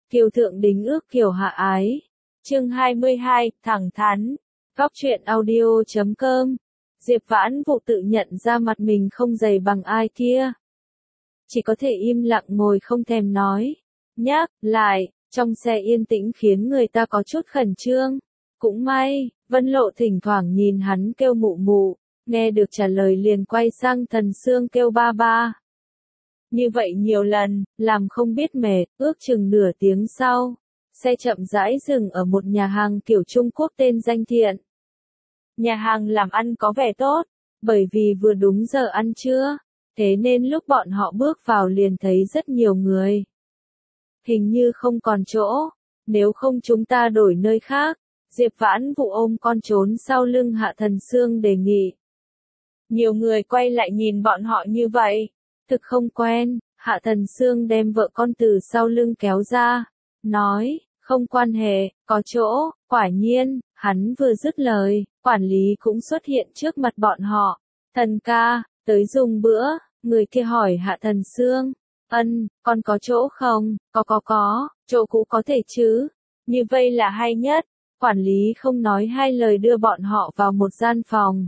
Kiều thượng đính ước kiều hạ ái. Chương 22, thẳng thắn. Góc truyện audio.com. Diệp Vãn Vụ tự nhận ra mặt mình không dày bằng ai kia. Chỉ có thể im lặng ngồi không thèm nói. Nhắc lại, trong xe yên tĩnh khiến người ta có chút khẩn trương. Cũng may, Vân Lộ thỉnh thoảng nhìn hắn kêu mụ mụ, nghe được trả lời liền quay sang Thần Sương kêu ba ba. Như vậy nhiều lần, làm không biết mệt, ước chừng nửa tiếng sau, xe chậm rãi dừng ở một nhà hàng kiểu Trung Quốc tên danh Thiện. Nhà hàng làm ăn có vẻ tốt, bởi vì vừa đúng giờ ăn trưa, thế nên lúc bọn họ bước vào liền thấy rất nhiều người. Hình như không còn chỗ, nếu không chúng ta đổi nơi khác. Diệp Vãn Vụ ôm con trốn sau lưng Hạ Thần Sương đề nghị. Nhiều người quay lại nhìn bọn họ như vậy, thực không quen. Hạ Thần Sương đem vợ con từ sau lưng kéo ra, nói, không quan hệ, có chỗ. Quả nhiên, hắn vừa dứt lời, quản lý cũng xuất hiện trước mặt bọn họ. Thần ca, tới dùng bữa. Người kia hỏi Hạ Thần Sương. Con có chỗ không? Có, chỗ cũ có thể chứ? Như vậy là hay nhất. Quản lý không nói hai lời đưa bọn họ vào một gian phòng.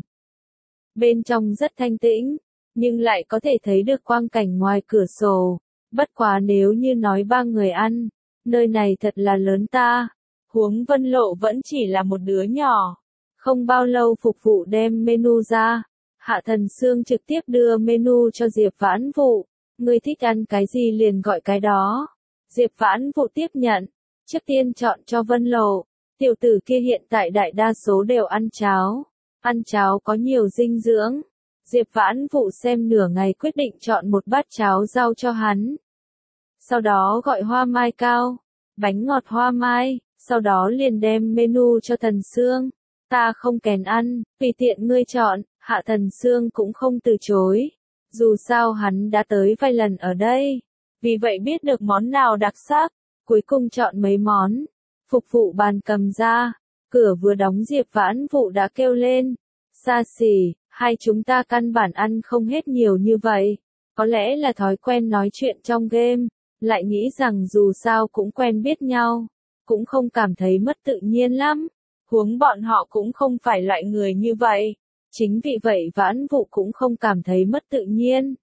Bên trong rất thanh tĩnh, nhưng lại có thể thấy được quang cảnh ngoài cửa sổ. Bất quá nếu như nói ba người ăn, nơi này thật là lớn ta. Huống Vân Lộ vẫn chỉ là một đứa nhỏ. Không bao lâu phục vụ đem menu ra. Hạ Thần Sương trực tiếp đưa menu cho Diệp Vãn Vụ. Ngươi thích ăn cái gì liền gọi cái đó. Diệp Vãn Vụ tiếp nhận. Trước tiên chọn cho Vân Lộ. Tiểu tử kia hiện tại đại đa số đều ăn cháo. Ăn cháo có nhiều dinh dưỡng. Diệp Vãn Vụ xem nửa ngày quyết định chọn một bát cháo rau cho hắn. Sau đó gọi hoa mai cao, bánh ngọt hoa mai, sau đó liền đem menu cho Thần Sương. Ta không kén ăn, tùy tiện ngươi chọn. Hạ Thần Sương cũng không từ chối. Dù sao hắn đã tới vài lần ở đây, vì vậy biết được món nào đặc sắc. Cuối cùng chọn mấy món. Phục vụ bàn cầm ra, cửa vừa đóng Diệp Vãn Vụ đã kêu lên. Xa xỉ, hai chúng ta căn bản ăn không hết nhiều như vậy. Có lẽ là thói quen nói chuyện trong game, lại nghĩ rằng dù sao cũng quen biết nhau, cũng không cảm thấy mất tự nhiên lắm. Huống bọn họ cũng không phải loại người như vậy. Chính vì vậy Vãn Vụ cũng không cảm thấy mất tự nhiên.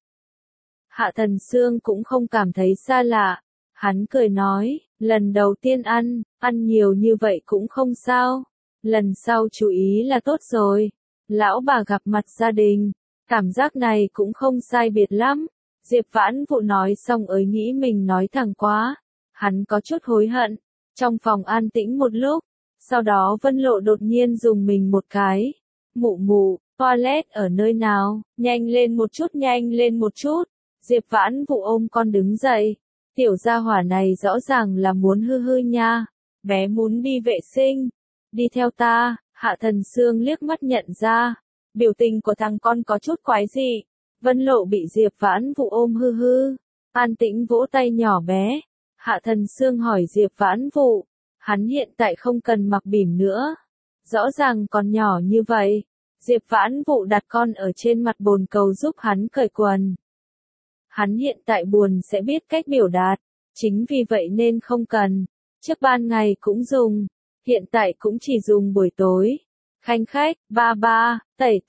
Hạ Thần Sương cũng không cảm thấy xa lạ. Hắn cười nói, lần đầu tiên ăn nhiều như vậy cũng không sao. Lần sau chú ý là tốt rồi. Lão bà gặp mặt gia đình, cảm giác này cũng không sai biệt lắm. Diệp Vãn Vụ nói xong ấy nghĩ mình nói thẳng quá. Hắn có chút hối hận. Trong phòng an tĩnh một lúc, sau đó Vân Lộ đột nhiên dùng mình một cái. Mụ mụ, toilet ở nơi nào? Nhanh lên một chút. Diệp Vãn Vụ ôm con đứng dậy. Tiểu gia hỏa này rõ ràng là muốn hư nha. Bé muốn đi vệ sinh. Đi theo ta. Hạ Thần Sương liếc mắt nhận ra. Biểu tình của thằng con có chút quái dị. Vân Lộ bị Diệp Vãn Vụ ôm hư. An tĩnh vỗ tay nhỏ bé. Hạ Thần Sương hỏi Diệp Vãn Vụ. Hắn hiện tại không cần mặc bỉm nữa. Rõ ràng còn nhỏ như vậy. Diệp Vãn Vụ đặt con ở trên mặt bồn cầu giúp hắn cởi quần. Hắn hiện tại buồn sẽ biết cách biểu đạt. Chính vì vậy nên không cần. Trước ban ngày cũng dùng. Hiện tại cũng chỉ dùng buổi tối. Khanh khách, ba ba, tẩy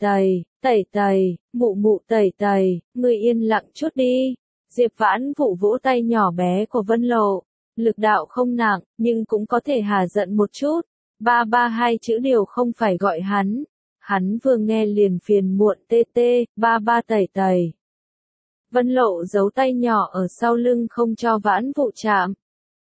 tẩy, mụ mụ tẩy tẩy, ngươi yên lặng chút đi. Diệp Vãn Vụ vỗ tay nhỏ bé của Vân Lộ. Lực đạo không nặng, nhưng cũng có thể hà giận một chút. Ba ba hai chữ đều không phải gọi hắn. Hắn vừa nghe liền phiền muộn tê, ba ba tẩy tẩy. Vân Lộ giấu tay nhỏ ở sau lưng không cho Vãn Vụ chạm.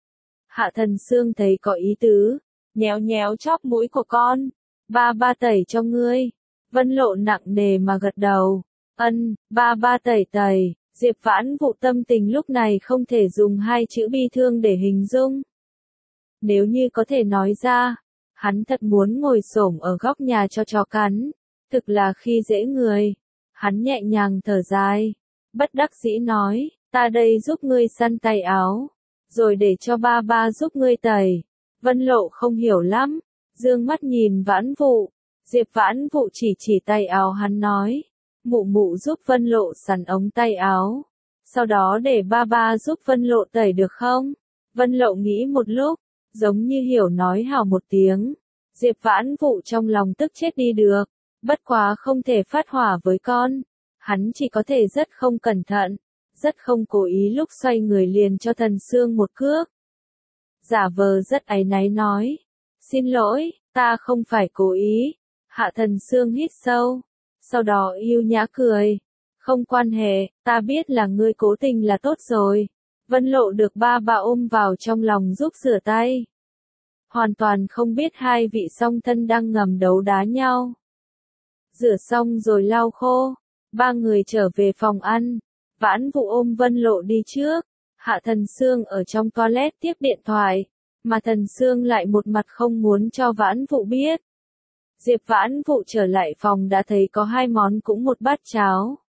Hạ Thần Sương thấy có ý tứ, nhéo nhéo chóp mũi của con. Ba ba tẩy cho ngươi. Vân Lộ nặng nề mà gật đầu. Ba ba tẩy. Diệp Vãn Vụ tâm tình lúc này không thể dùng hai chữ bi thương để hình dung. Nếu như có thể nói ra, hắn thật muốn ngồi xổm ở góc nhà cho chó cắn. Thực là khi dễ người. Hắn nhẹ nhàng thở dài. Bất đắc dĩ nói, ta đây giúp ngươi săn tay áo. Rồi để cho ba ba giúp ngươi tẩy. Vân Lộ không hiểu lắm. Dương mắt nhìn Vãn Vụ. Diệp Vãn Vụ chỉ tay áo hắn nói. Mụ mụ giúp Vân Lộ sắn ống tay áo. Sau đó để ba ba giúp Vân Lộ tẩy được không? Vân Lộ nghĩ một lúc, giống như hiểu nói hào một tiếng. Diệp Vãn Vụ trong lòng tức chết đi được, bất quá không thể phát hỏa với con. Hắn chỉ có thể rất không cẩn thận, rất không cố ý lúc xoay người liền cho Thần Sương một cước. Giả vờ rất áy náy nói, xin lỗi, ta không phải cố ý. Hạ Thần Sương hít sâu, sau đó yêu nhã cười. Không quan hệ, ta biết là ngươi cố tình là tốt rồi. Vân Lộ được ba bà ôm vào trong lòng giúp rửa tay. Hoàn toàn không biết hai vị song thân đang ngầm đấu đá nhau. Rửa xong rồi lau khô, ba người trở về phòng ăn. Vãn Vụ ôm Vân Lộ đi trước, Hạ Thần Sương ở trong toilet tiếp điện thoại, mà Thần Sương lại một mặt không muốn cho Vãn Vụ biết. Diệp Vãn Vụ trở lại phòng đã thấy có hai món cũng một bát cháo.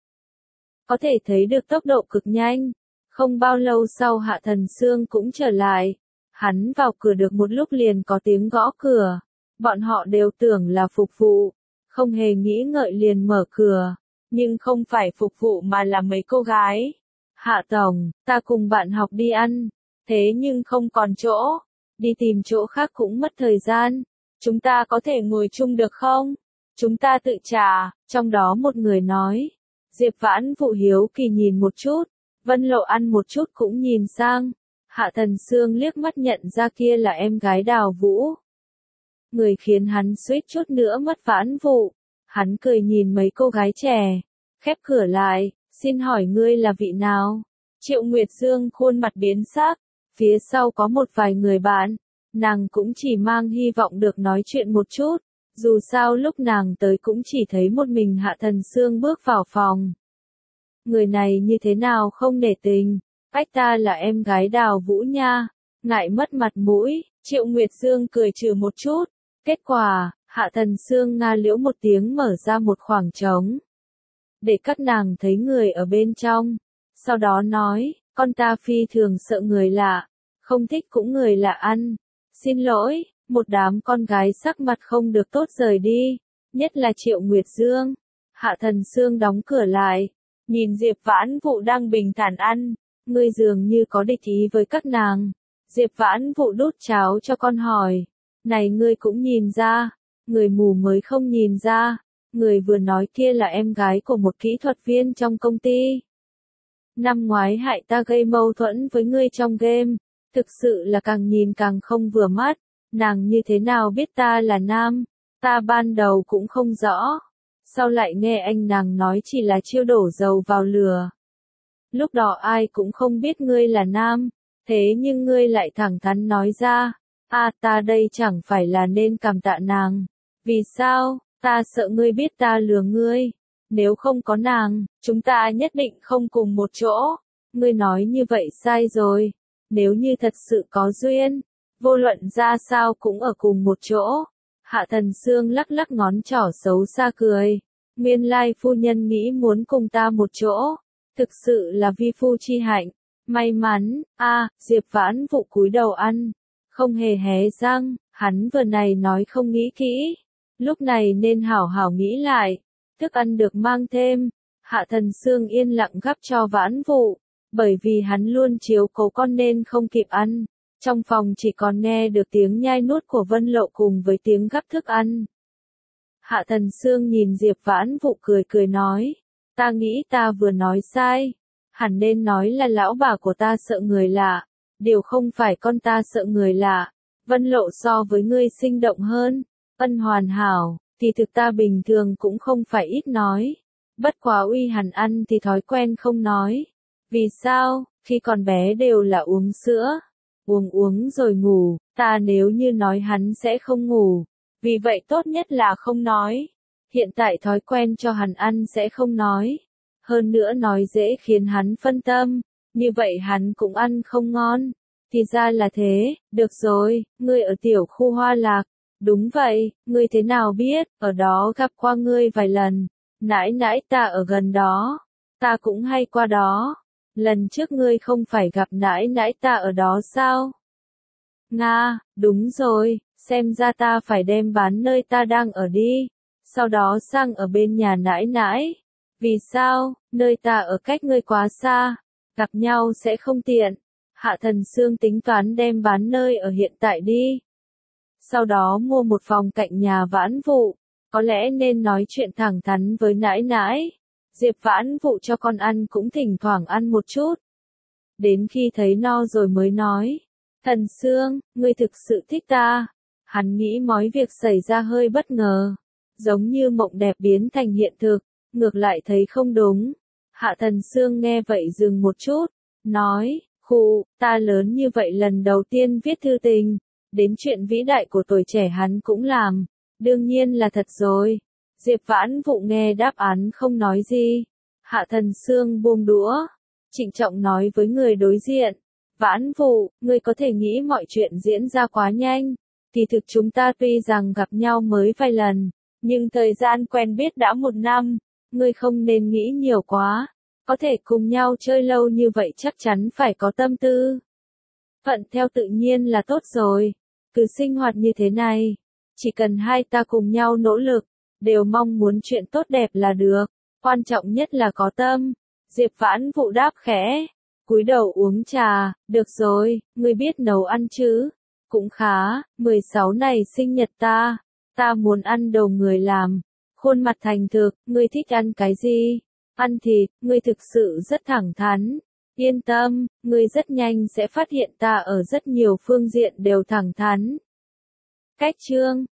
Có thể thấy được tốc độ cực nhanh. Không bao lâu sau Hạ Thần Sương cũng trở lại. Hắn vào cửa được một lúc liền có tiếng gõ cửa. Bọn họ đều tưởng là phục vụ. Không hề nghĩ ngợi liền mở cửa. Nhưng không phải phục vụ mà là mấy cô gái. Hạ tổng, ta cùng bạn học đi ăn. Thế nhưng không còn chỗ. Đi tìm chỗ khác cũng mất thời gian. Chúng ta có thể ngồi chung được không? Chúng ta tự trả. Trong đó một người nói. Diệp Vãn Vụ hiếu kỳ nhìn một chút. Vân Lộ ăn một chút cũng nhìn sang. Hạ Thần Sương liếc mắt nhận ra kia là em gái Đào Vũ. Người khiến hắn suýt chút nữa mất Vãn Vụ. Hắn cười nhìn mấy cô gái trẻ. Khép cửa lại, xin hỏi ngươi là vị nào? Triệu Nguyệt Dương khuôn mặt biến sắc. Phía sau có một vài người bạn. Nàng cũng chỉ mang hy vọng được nói chuyện một chút. Dù sao lúc nàng tới cũng chỉ thấy một mình Hạ Thần Sương bước vào phòng. Người này như thế nào không nể tình, ách ta là em gái Đào Vũ nha, ngại mất mặt mũi, Triệu Nguyệt Dương cười trừ một chút. Kết quả, Hạ Thần Sương nga liễu một tiếng mở ra một khoảng trống. Để các nàng thấy người ở bên trong. Sau đó nói, con ta phi thường sợ người lạ, không thích cũng người lạ ăn. Xin lỗi, một đám con gái sắc mặt không được tốt rời đi, nhất là Triệu Nguyệt Dương. Hạ Thần Sương đóng cửa lại, nhìn Diệp Vãn Vụ đang bình thản ăn, ngươi dường như có địch ý với các nàng. Diệp Vãn Vụ đút cháo cho con hỏi, này ngươi cũng nhìn ra, người mù mới không nhìn ra, người vừa nói kia là em gái của một kỹ thuật viên trong công ty. Năm ngoái hại ta gây mâu thuẫn với ngươi trong game, thực sự là càng nhìn càng không vừa mắt. Nàng như thế nào biết ta là nam? Ta ban đầu cũng không rõ. Sau lại nghe anh nàng nói chỉ là chiêu đổ dầu vào lửa. Lúc đó ai cũng không biết ngươi là nam. Thế nhưng ngươi lại thẳng thắn nói ra. Ta đây chẳng phải là nên cảm tạ nàng. Vì sao? Ta sợ ngươi biết ta lừa ngươi. Nếu không có nàng, chúng ta nhất định không cùng một chỗ. Ngươi nói như vậy sai rồi. Nếu như thật sự có duyên, vô luận ra sao cũng ở cùng một chỗ. Hạ Thần Sương lắc lắc ngón trỏ xấu xa cười. Nguyên lai phu nhân nghĩ muốn cùng ta một chỗ. Thực sự là vi phu chi hạnh. May mắn, Diệp Vãn Vụ cúi đầu ăn. Không hề hé răng, hắn vừa này nói không nghĩ kỹ. Lúc này nên hảo hảo nghĩ lại. Thức ăn được mang thêm. Hạ Thần Sương yên lặng gắp cho Vãn Vụ. Bởi vì hắn luôn chiếu cố con nên không kịp ăn. Trong phòng chỉ còn nghe được tiếng nhai nuốt của Vân Lộ cùng với tiếng gắp thức ăn. Hạ Thần Sương nhìn Diệp Vãn Vụ cười cười nói. Ta nghĩ ta vừa nói sai. Hẳn nên nói là lão bà của ta sợ người lạ. Điều không phải con ta sợ người lạ. Vân Lộ so với ngươi sinh động hơn. Ân hoàn hảo, thì thực ta bình thường cũng không phải ít nói. Bất quá uy hẳn ăn thì thói quen không nói. Vì sao, khi còn bé đều là uống sữa. Uống rồi ngủ, ta nếu như nói hắn sẽ không ngủ. Vì vậy tốt nhất là không nói. Hiện tại thói quen cho hắn ăn sẽ không nói. Hơn nữa nói dễ khiến hắn phân tâm. Như vậy hắn cũng ăn không ngon. Thì ra là thế, được rồi, ngươi ở tiểu khu Hoa Lạc. Đúng vậy, ngươi thế nào biết, ở đó gặp qua ngươi vài lần. Nãi nãi ta ở gần đó. Ta cũng hay qua đó. Lần trước ngươi không phải gặp nãi nãi ta ở đó sao? Nga, đúng rồi, xem ra ta phải đem bán nơi ta đang ở đi. Sau đó sang ở bên nhà nãi nãi. Vì sao, nơi ta ở cách ngươi quá xa. Gặp nhau sẽ không tiện. Hạ Thần Xương tính toán đem bán nơi ở hiện tại đi. Sau đó mua một phòng cạnh nhà Vãn Vụ, có lẽ nên nói chuyện thẳng thắn với nãi nãi. Diệp Vãn Vụ cho con ăn cũng thỉnh thoảng ăn một chút. Đến khi thấy no rồi mới nói, Thần Xương, ngươi thực sự thích ta. Hắn nghĩ mọi việc xảy ra hơi bất ngờ, giống như mộng đẹp biến thành hiện thực, ngược lại thấy không đúng. Hạ Thần Xương nghe vậy dừng một chút, nói, khụ, ta lớn như vậy lần đầu tiên viết thư tình, đến chuyện vĩ đại của tuổi trẻ hắn cũng làm, đương nhiên là thật rồi. Diệp Vãn Vụ nghe đáp án không nói gì. Hạ Thần Xương buông đũa, trịnh trọng nói với người đối diện, Vãn Vụ, ngươi có thể nghĩ mọi chuyện diễn ra quá nhanh, thì thực chúng ta tuy rằng gặp nhau mới vài lần, nhưng thời gian quen biết đã 1 năm, ngươi không nên nghĩ nhiều quá, có thể cùng nhau chơi lâu như vậy chắc chắn phải có tâm tư. Thuận theo tự nhiên là tốt rồi, cứ sinh hoạt như thế này, chỉ cần hai ta cùng nhau nỗ lực, đều mong muốn chuyện tốt đẹp là được, quan trọng nhất là có tâm. Diệp Vãn Vụ đáp khẽ, cúi đầu uống trà, được rồi, ngươi biết nấu ăn chứ? Cũng khá, 16 này sinh nhật ta muốn ăn đồ người làm. Khuôn mặt thành thực, ngươi thích ăn cái gì? Ăn thịt, ngươi thực sự rất thẳng thắn. Yên tâm, ngươi rất nhanh sẽ phát hiện ta ở rất nhiều phương diện đều thẳng thắn. Cách chương